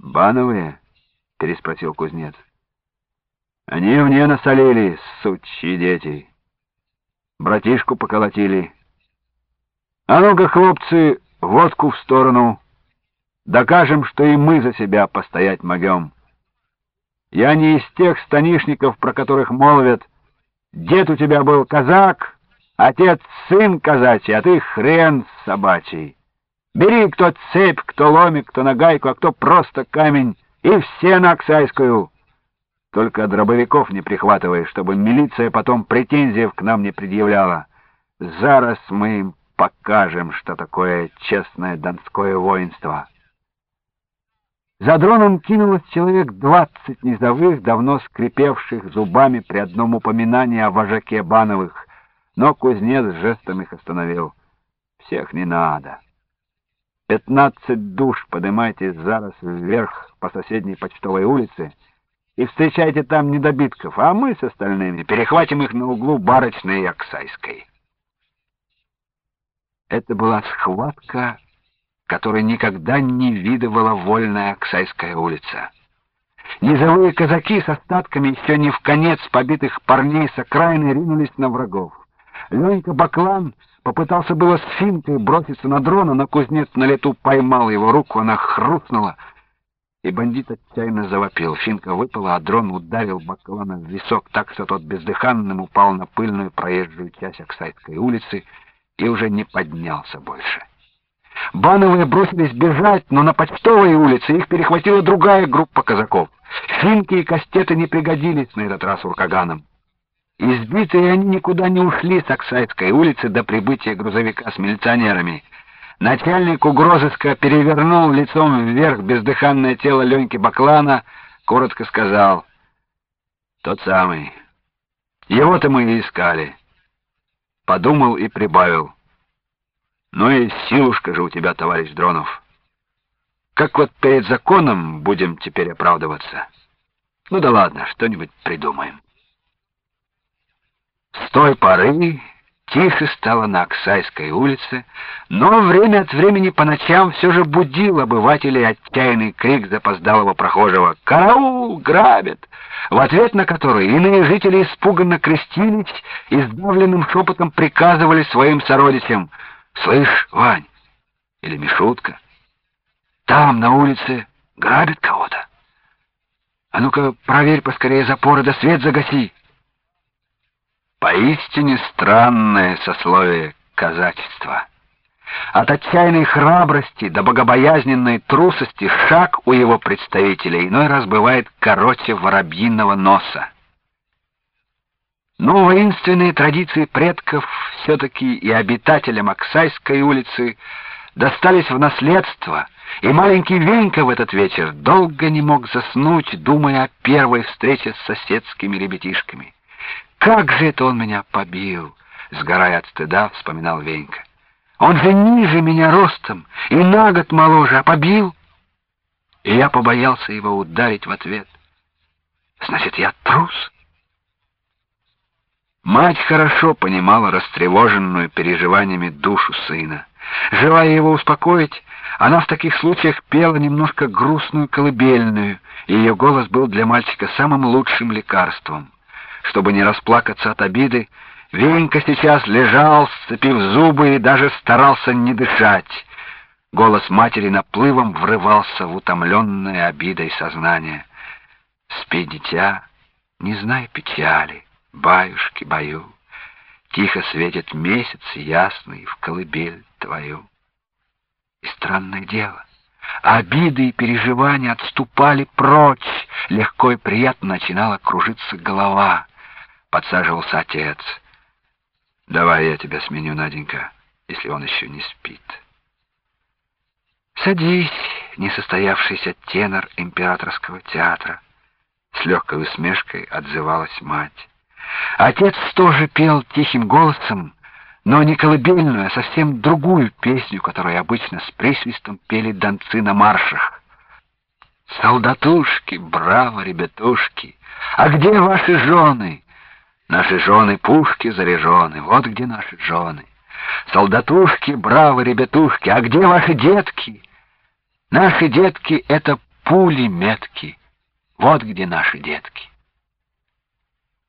«Бановые?» — переспросил кузнец. «Они мне насолили, сучьи дети. Братишку поколотили. А ну-ка, хлопцы, водку в сторону. Докажем, что и мы за себя постоять могем. Я не из тех станишников, про которых молвят: дед у тебя был казак, отец сын казачий, а ты хрен собачий. Бери кто цепь, кто ломик, кто нагайку, а кто просто камень, и все на Аксайскую. Только дробовиков не прихватывай, чтобы милиция потом претензий к нам не предъявляла. Зараз мы им покажем, что такое честное донское воинство». За дроном кинулось человек 20 низовых, давно скрипевших зубами при одном упоминании о вожаке Бановых, но кузнец жестом их остановил. «Всех не надо. 15 душ поднимайтесь зараз вверх по соседней Почтовой улице и встречайте там недобитков, а мы с остальными перехватим их на углу Барочной и Аксайской». Это была схватка, которой никогда не видывала вольная Аксайская улица. Низовые казаки с остатками еще не вконец побитых парней с окраины ринулись на врагов. Ленька Баклан попытался было с финкой броситься на дрона, но кузнец на лету поймал его руку, она хрустнула, и бандит отчаянно завопил. Финка выпала, а дрон ударил Баклана в висок так, что тот бездыханным упал на пыльную проезжую часть Аксайской улицы и уже не поднялся больше. Бановые бросились бежать, но на Почтовой улице их перехватила другая группа казаков. Финки и кастеты не пригодились на этот раз уркаганам. Избитые они никуда не ушли с Аксайской улицы до прибытия грузовика с милиционерами. Начальник угрозыска перевернул лицом вверх бездыханное тело Леньки Баклана, коротко сказал: «Тот самый. Его-то мы и искали». Подумал и прибавил: «Ну и силушка же у тебя, товарищ Дронов. Как вот перед законом будем теперь оправдываться? Ну да ладно, что-нибудь придумаем». С той поры тише стало на Аксайской улице, но время от времени по ночам все же будил обывателей отчаянный крик запоздалого прохожего: «Караул! Грабят!», в ответ на который иные жители испуганно крестились и сдавленным шепотом приказывали своим сородичам: «Слышь, Вань, или Мишутка, там на улице грабят кого-то. А ну-ка проверь поскорее запоры да свет загаси». Поистине странное сословие казачества. От отчаянной храбрости до богобоязненной трусости шаг у его представителей иной раз бывает короче воробьиного носа. Но воинственные традиции предков все-таки и обитателям Аксайской улицы достались в наследство, и маленький Венька в этот вечер долго не мог заснуть, думая о первой встрече с соседскими ребятишками. «Как же это он меня побил!» — сгорая от стыда, вспоминал Венька. «Он же ниже меня ростом и на год моложе, а побил!» И я побоялся его ударить в ответ. «Значит, я трус?» Мать хорошо понимала растревоженную переживаниями душу сына. Желая его успокоить, она в таких случаях пела немножко грустную колыбельную, и ее голос был для мальчика самым лучшим лекарством. Чтобы не расплакаться от обиды, Венька сейчас лежал, сцепив зубы, и даже старался не дышать. Голос матери наплывом врывался в утомленное обидой сознание. «Спи, дитя, не знай печали, баюшки бою. Тихо светит месяц ясный в колыбель твою». И странное дело, обиды и переживания отступали прочь, легко и приятно начинала кружиться голова. Подсаживался отец. «Давай я тебя сменю, Наденька, если он еще не спит». «Садись, несостоявшийся тенор императорского театра», — с легкой усмешкой отзывалась мать. Отец тоже пел тихим голосом, но не колыбельную, а совсем другую песню, которую обычно с присвистом пели донцы на маршах. «Солдатушки, браво, ребятушки, а где ваши жены? Наши жены пушки заряжены, вот где наши жены. Солдатушки, браво, ребятушки, а где ваши детки? Наши детки — это пули метки. Вот где наши детки.